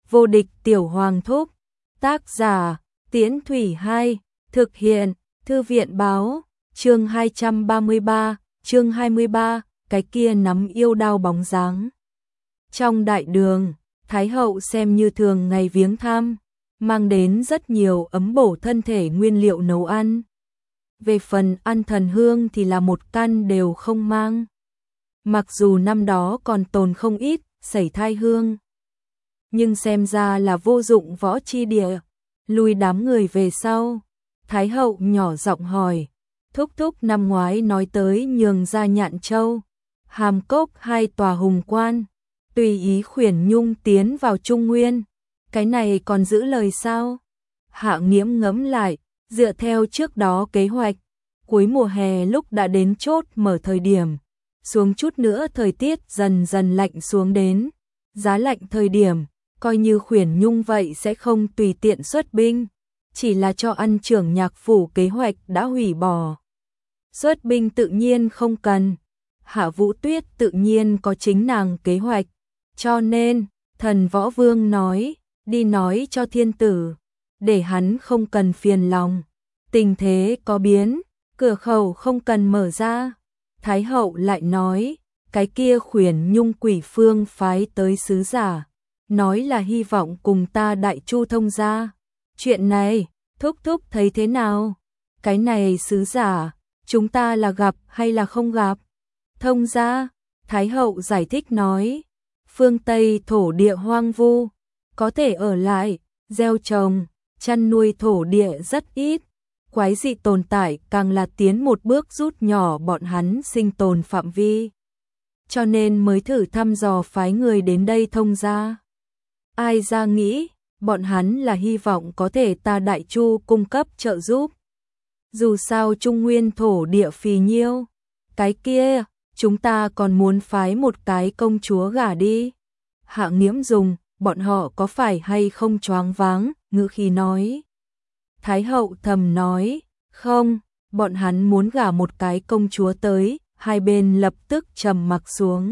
Vô địch tiểu hoàng thúc. Tác giả Tiễn Thủy 2. Thực hiện Thư viện báo. Chương 233. Chương 23. Cái kia nắm yêu đao bóng dáng. Trong đại đường, Thái hậu xem như thường ngày viếng thăm, mang đến rất nhiều ấm bổ thân thể nguyên liệu nấu ăn. Về phần ăn thần hương thì là một căn đều không mang. Mặc dù năm đó còn tồn không ít sẩy thai hương, nhưng xem ra là vô dụng võ chi địa. Lùi đám người về sau, Thái hậu nhỏ giọng hỏi, thúc thúc năm ngoái nói tới nhường ra Nhạn Châu, Hàm Cốc hai tòa hùng quan, tùy ý khuyển nhung tiến vào Trung Nguyên, cái này còn giữ lời sao? Hạ Nghiễm ngẫm lại, dựa theo trước đó kế hoạch, cuối mùa hè lúc đã đến chốt mở thời điểm, xuống chút nữa thời tiết dần dần lạnh xuống đến, giá lạnh thời điểm, coi như khuyển nhung vậy sẽ không tùy tiện xuất binh, chỉ là cho ăn trưởng nhạc phủ kế hoạch đã hủy bỏ. Xuất binh tự nhiên không cần, Hạ Vũ Tuyết tự nhiên có chính nàng kế hoạch, cho nên, Thần Võ Vương nói, đi nói cho thiên tử, để hắn không cần phiền lòng, tình thế có biến, cửa khẩu không cần mở ra. Thái hậu lại nói, cái kia khuyển nhung quỷ phương phái tới sứ giả, nói là hy vọng cùng ta Đại Chu thông gia. Chuyện này, thúc thúc thấy thế nào? Cái này sứ giả, chúng ta là gặp hay là không gặp? Thông gia, Thái hậu giải thích nói, phương Tây thổ địa hoang vu, có thể ở lại, gieo trồng, chăn nuôi thổ địa rất ít. Quái dị tồn tại càng là tiến một bước rút nhỏ bọn hắn sinh tồn phạm vi. Cho nên mới thử thăm dò phái người đến đây thông gia. Ai ra nghĩ, bọn hắn là hy vọng có thể ta Đại Chu cung cấp trợ giúp. Dù sao Trung Nguyên thổ địa phì nhiêu, cái kia, chúng ta còn muốn phái một cái công chúa gả đi. Hạ Nghiễm dùng, bọn họ có phải hay không choáng váng, ngữ khí nói. Thái hậu thầm nói, không, bọn hắn muốn gả một cái công chúa tới, hai bên lập tức trầm mặc xuống.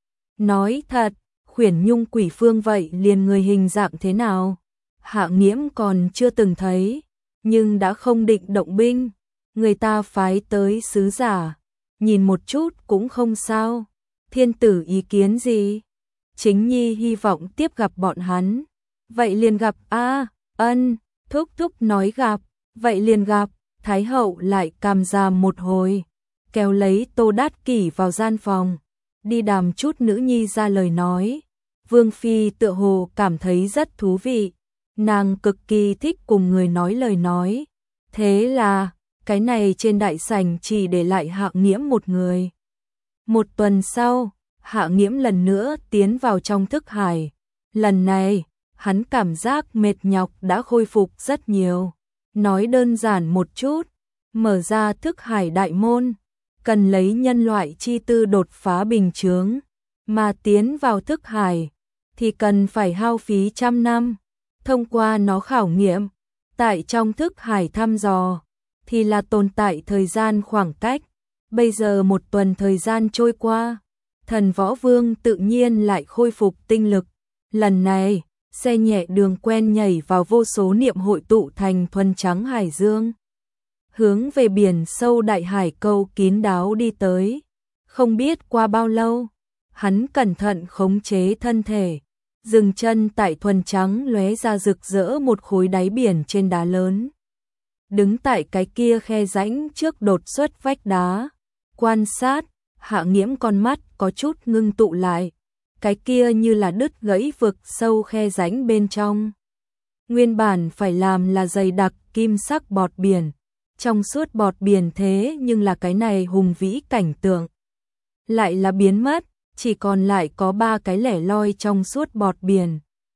Nói thật, khuyển nhung quỷ phương vậy liền người hình dạng thế nào? Hạ Nghiễm còn chưa từng thấy, nhưng đã không định động binh, người ta phái tới sứ giả, nhìn một chút cũng không sao. Thiên tử ý kiến gì? Chính nhi hy vọng tiếp gặp bọn hắn. Vậy liền gặp a, ân. Thúc thúc nói gặp, vậy liền gặp. Thái hậu lại càm ràm một hồi, kéo lấy Tô Đát Kỷ vào gian phòng, đi đàm chút nữ nhi ra lời nói. Vương phi tựa hồ cảm thấy rất thú vị, nàng cực kỳ thích cùng người nói lời nói. Thế là, cái này trên đại sảnh chỉ để lại Hạ Nghiễm một người. Một tuần sau, Hạ Nghiễm lần nữa tiến vào trong thức hải. Lần này, hắn cảm giác mệt nhọc đã khôi phục rất nhiều. Nói đơn giản một chút, mở ra thức hải đại môn, cần lấy nhân loại chi tư đột phá bình chướng, mà tiến vào thức hải thì cần phải hao phí trăm năm. Thông qua nó khảo nghiệm, tại trong thức hải thăm dò, thì là tồn tại thời gian khoảng cách. Bây giờ một tuần thời gian trôi qua, Thần Võ Vương tự nhiên lại khôi phục tinh lực. Lần này, xe nhẹ đường quen nhảy vào vô số niệm hội tụ thành thuần trắng hải dương, hướng về biển sâu đại hải câu kín đáo đi tới. Không biết qua bao lâu, hắn cẩn thận khống chế thân thể, dừng chân tại thuần trắng lóe ra rực rỡ một khối đáy biển trên đá lớn. Đứng tại cái kia khe rãnh trước đột xuất vách đá, quan sát, Hạ Nghiễm con mắt có chút ngưng tụ lại. Cái kia như là đứt gãy vực sâu khe rãnh bên trong. Nguyên bản phải làm là dày đặc kim sắc bọt biển, trong suốt bọt biển thế nhưng là cái này hùng vĩ cảnh tượng lại là biến mất, chỉ còn lại có ba cái lẻ loi trong suốt bọt biển.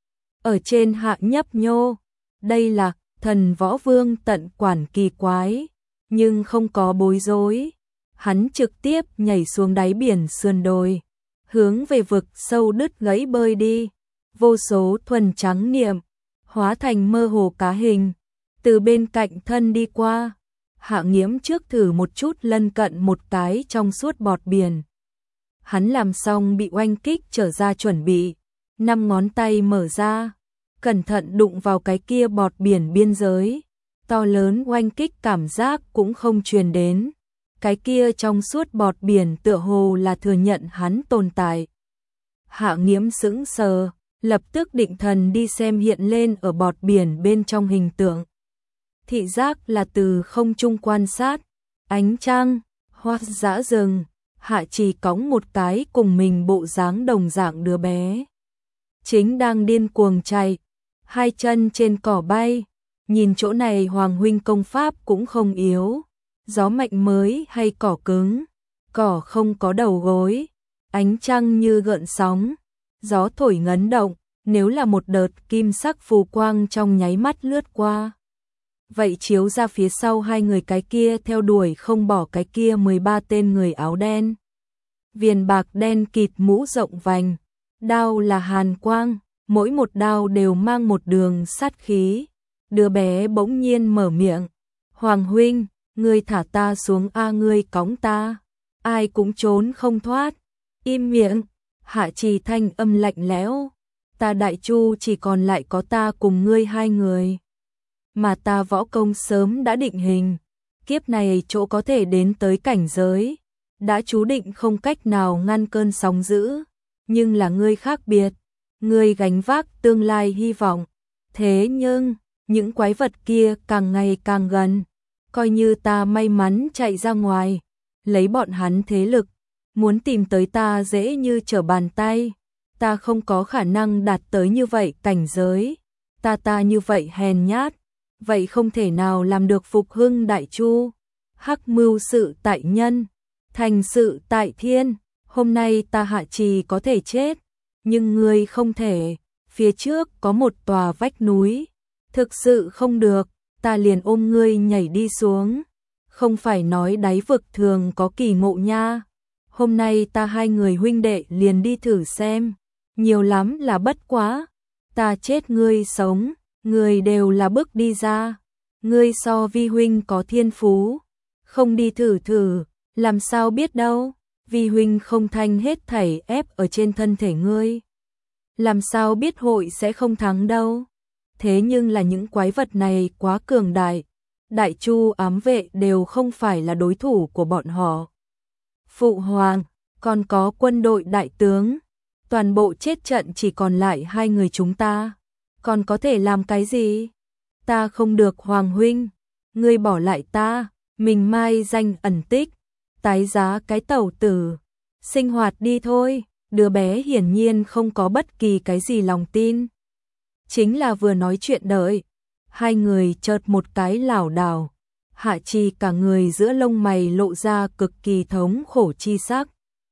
Ở trên hạ nhấp nhô, đây là Thần Võ Vương tận quản kỳ quái, nhưng không có bối rối. Hắn trực tiếp nhảy xuống đáy biển sườn đồi, hướng về vực sâu đứt gãy bơi đi. Vô số thuần trắng niệm hóa thành mơ hồ cá hình, từ bên cạnh thân đi qua. Hạ Nghiễm trước thử một chút lân cận một cái trong suốt bọt biển. Hắn làm xong bị oanh kích trở ra chuẩn bị, 5 ngón tay mở ra, cẩn thận đụng vào cái kia bọt biển biên giới, to lớn oanh kích cảm giác cũng không truyền đến. Cái kia trong suốt bọt biển tựa hồ là thừa nhận hắn tồn tại. Hạ Nghiễm sững sờ, lập tức định thần đi xem hiện lên ở bọt biển bên trong hình tượng. Thị giác là từ không trung quan sát, ánh trăng, hoa dã rừng, Hạ Trì cõng một cái cùng mình bộ dáng đồng dạng đứa bé. Chính đang điên cuồng chạy, hai chân trên cỏ bay, nhìn chỗ này Hoàng huynh công pháp cũng không yếu, gió mạnh mới hay cỏ cứng, cỏ không có đầu gối, ánh trăng như gợn sóng, gió thổi ngấn động, nếu là một đợt kim sắc phù quang trong nháy mắt lướt qua. Vậy chiếu ra phía sau hai người cái kia theo đuổi không bỏ cái kia 13 tên người áo đen. Viền bạc đen kịt mũ rộng vành, đao là hàn quang, mỗi một đao đều mang một đường sát khí. Đứa bé bỗng nhiên mở miệng, Hoàng huynh, ngươi thả ta xuống a, ngươi cõng ta, ai cũng trốn không thoát. Im miệng. Hạ Trì thanh âm lạnh lẽo, ta Đại Chu chỉ còn lại có ta cùng ngươi hai người. Mà ta võ công sớm đã định hình, kiếp này chỗ có thể đến tới cảnh giới, đã chú định không cách nào ngăn cơn sóng dữ, nhưng là ngươi khác biệt, ngươi gánh vác tương lai hy vọng. Thế nhưng, những quái vật kia càng ngày càng gần, coi như ta may mắn chạy ra ngoài, lấy bọn hắn thế lực, muốn tìm tới ta dễ như trở bàn tay, ta không có khả năng đạt tới như vậy cảnh giới, ta như vậy hèn nhát, vậy không thể nào làm được phục hưng Đại Chu. Hắc mưu sự tại nhân, thành sự tại thiên, hôm nay ta Hạ Trì có thể chết, nhưng ngươi không thể, phía trước có một tòa vách núi, thực sự không được, ta liền ôm ngươi nhảy đi xuống, không phải nói đáy vực thường có kỳ ngộ nha. Hôm nay ta hai người huynh đệ liền đi thử xem, nhiều lắm là bất quá, ta chết ngươi sống, người đều là bước đi ra, ngươi so vi huynh có thiên phú, không đi thử thử, làm sao biết đâu, vi huynh không thanh hết thảy ép ở trên thân thể ngươi, làm sao biết hội sẽ không thắng đâu. Thế nhưng là những quái vật này quá cường đại, Đại Chu ám vệ đều không phải là đối thủ của bọn họ. Phụ hoàng, còn có quân đội đại tướng, toàn bộ chết trận chỉ còn lại hai người chúng ta, còn có thể làm cái gì? Ta không được Hoàng huynh, ngươi bỏ lại ta, mình mai danh ẩn tích, tái giá cái tẩu tử, sinh hoạt đi thôi. Đứa bé hiển nhiên không có bất kỳ cái gì lòng tin. Chính là vừa nói chuyện đợi, hai người chợt một cái lảo đảo, Hạ Trì cả người giữa lông mày lộ ra cực kỳ thống khổ chi sắc.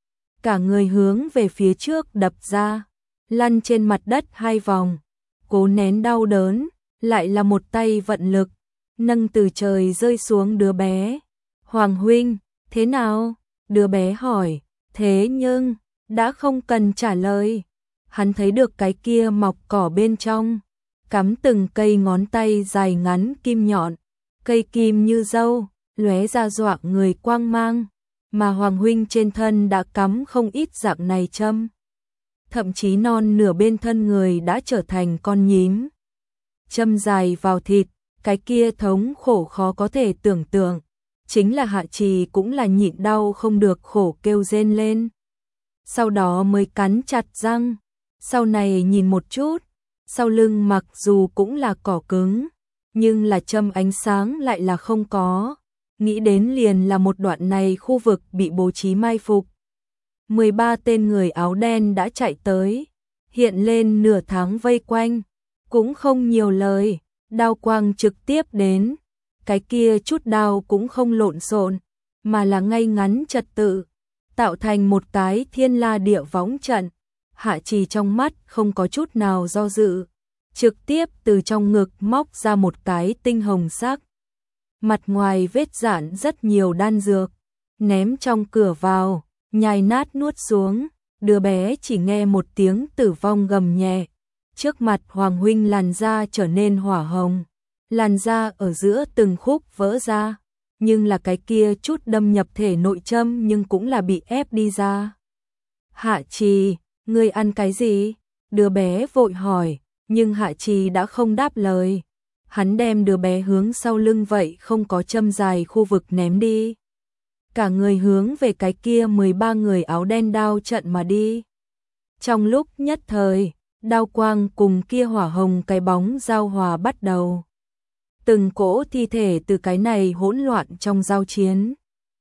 Cả người hướng về phía trước đập ra, lăn trên mặt đất hai vòng, cố nén đau đớn, lại là một tay vận lực, nâng từ trời rơi xuống đứa bé. Hoàng huynh, thế nào? Đứa bé hỏi, thế nhưng, đã không cần trả lời. Hắn thấy được cái kia mọc cỏ bên trong, cắm từng cây ngón tay dài ngắn kim nhọn, cây kim như dâu, lóe ra dọa người quang mang, mà Hoàng huynh trên thân đã cắm không ít dạng này châm. Thậm chí non nửa bên thân người đã trở thành con nhím. Châm dài vào thịt, cái kia thống khổ khó có thể tưởng tượng. Chính là Hạ Trì cũng là nhịn đau không được khổ kêu rên lên. Sau đó mới cắn chặt răng, sau này nhìn một chút, sau lưng mặc dù cũng là cỏ cứng, nhưng là châm ánh sáng lại là không có. Nghĩ đến liền là một đoạn này khu vực bị bố trí mai phục. 13 tên người áo đen đã chạy tới, hiện lên nửa tháng vây quanh, cũng không nhiều lời, đao quang trực tiếp đến, cái kia chút đao cũng không lộn xộn, mà là ngay ngắn trật tự, tạo thành một cái thiên la địa võng trận. Hạ Trì trong mắt không có chút nào do dự, trực tiếp từ trong ngực móc ra một cái tinh hồng sắc, mặt ngoài vết rạn rất nhiều đan dược, ném trong cửa vào, nhai nát nuốt xuống. Đứa bé chỉ nghe một tiếng tử vong gầm nhẹ, trước mặt Hoàng huynh làn da trở nên hỏa hồng, làn da ở giữa từng khúc vỡ ra, nhưng là cái kia chút đâm nhập thể nội châm nhưng cũng là bị ép đi ra. Hạ Trì, ngươi ăn cái gì? Đứa bé vội hỏi, nhưng Hạ Trì đã không đáp lời. Hắn đem đứa bé hướng sau lưng vậy không có châm dài khu vực ném đi. Cả người hướng về cái kia 13 người áo đen đao trận mà đi. Trong lúc nhất thời, đao quang cùng kia hỏa hồng cái bóng giao hòa bắt đầu. Từng cỗ thi thể từ cái này hỗn loạn trong giao chiến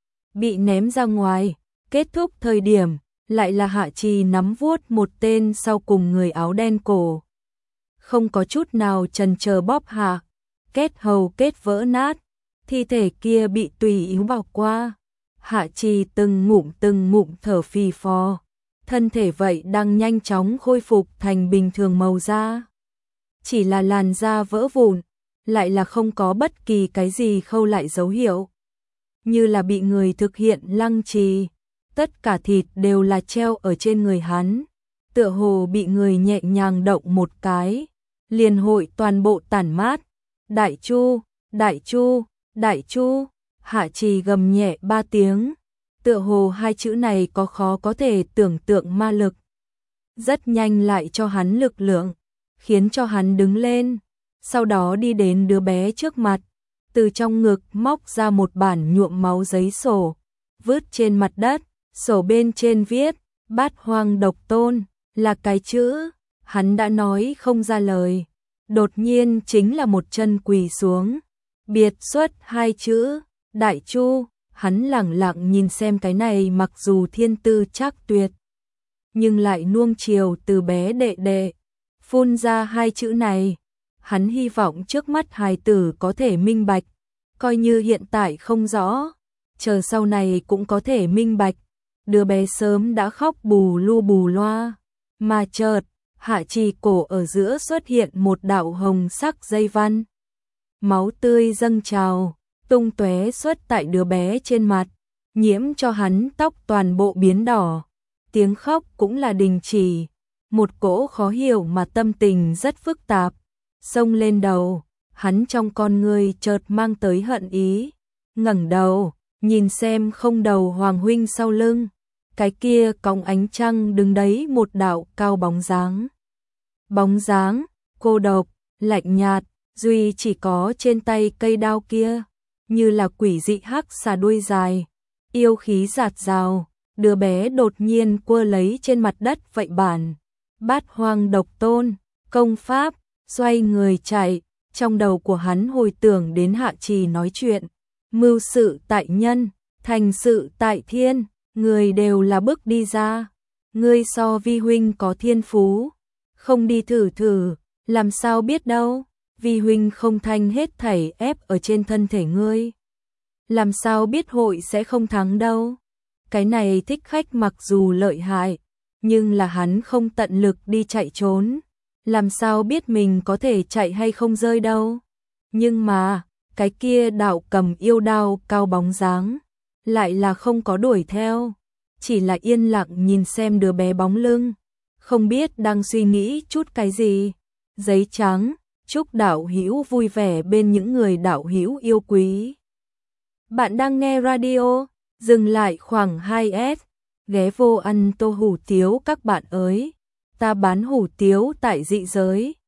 bị ném ra ngoài, kết thúc thời điểm, lại là Hạ Trì nắm vuốt một tên sau cùng người áo đen cổ. Không có chút nào chần chờ bóp hạ, kết hầu kết vỡ nát, thi thể kia bị tùy ý bỏ qua. Hạ Trì từng ngụm thở phì phò, thân thể vậy đang nhanh chóng khôi phục thành bình thường màu da. Chỉ là làn da vỡ vụn, lại là không có bất kỳ cái gì khâu lại dấu hiệu. Như là bị người thực hiện lăng trì, tất cả thịt đều là treo ở trên người hắn, tựa hồ bị người nhẹ nhàng động một cái, liền hội toàn bộ tản mát. Đại Chu, Đại Chu, Đại Chu, Hạ Trì gầm nhẹ 3 tiếng, tựa hồ hai chữ này có khó có thể tưởng tượng ma lực. Rất nhanh lại cho hắn lực lượng, khiến cho hắn đứng lên, sau đó đi đến đứa bé trước mặt, từ trong ngực móc ra một bản nhuộm máu giấy sổ, vứt trên mặt đất, sổ bên trên viết, Bát Hoang Độc Tôn, là cái chữ, hắn đã nói không ra lời, đột nhiên chính là một chân quỳ xuống, biệt xuất hai chữ, Đại Chu, hắn lẳng lặng nhìn xem cái này mặc dù thiên tư trác tuyệt, nhưng lại nuông chiều từ bé đệ đệ, phun ra hai chữ này. Hắn hy vọng trước mắt hài tử có thể minh bạch, coi như hiện tại không rõ, chờ sau này cũng có thể minh bạch. Đứa bé sớm đã khóc bù lu bù loa, mà chợt, Hạ Trì cổ ở giữa xuất hiện một đạo hồng sắc dây văn. Máu tươi dâng trào, tung tóe xuất tại đứa bé trên mặt, nhiễm cho hắn tóc toàn bộ biến đỏ. Tiếng khóc cũng là đình chỉ, một cỗ khó hiểu mà tâm tình rất phức tạp xông lên đầu, hắn trong con người chợt mang tới hận ý, ngẩng đầu, nhìn xem không đầu Hoàng huynh sau lưng, cái kia cong ánh trăng đứng đấy một đạo cao bóng dáng. Bóng dáng, cô độc, lạnh nhạt, duy chỉ có trên tay cây đao kia, như là quỷ dị hắc xà đuôi dài, yêu khí giạt rào, đứa bé đột nhiên quơ lấy trên mặt đất vậy bản, Bát Hoang Độc Tôn, công pháp, xoay người chạy, trong đầu của hắn hồi tưởng đến Hạ Trì nói chuyện, mưu sự tại nhân, thành sự tại thiên, người đều là bước đi ra, ngươi so vi huynh có thiên phú, không đi thử thử, làm sao biết đâu, vi huynh không thanh hết thảy ép ở trên thân thể ngươi, làm sao biết hội sẽ không thắng đâu. Cái này thích khách mặc dù lợi hại, nhưng là hắn không tận lực đi chạy trốn, làm sao biết mình có thể chạy hay không rơi đâu. Nhưng mà, cái kia đạo cầm yêu đao cao bóng dáng, lại là không có đuổi theo, chỉ là yên lặng nhìn xem đứa bé bóng lưng, không biết đang suy nghĩ chút cái gì. Giấy trắng, chúc đạo hữu vui vẻ bên những người đạo hữu yêu quý. Bạn đang nghe radio, dừng lại khoảng 2S, ghé vô ăn tô hủ tiếu các bạn ơi. Ta bán hủ tiếu tại dị giới,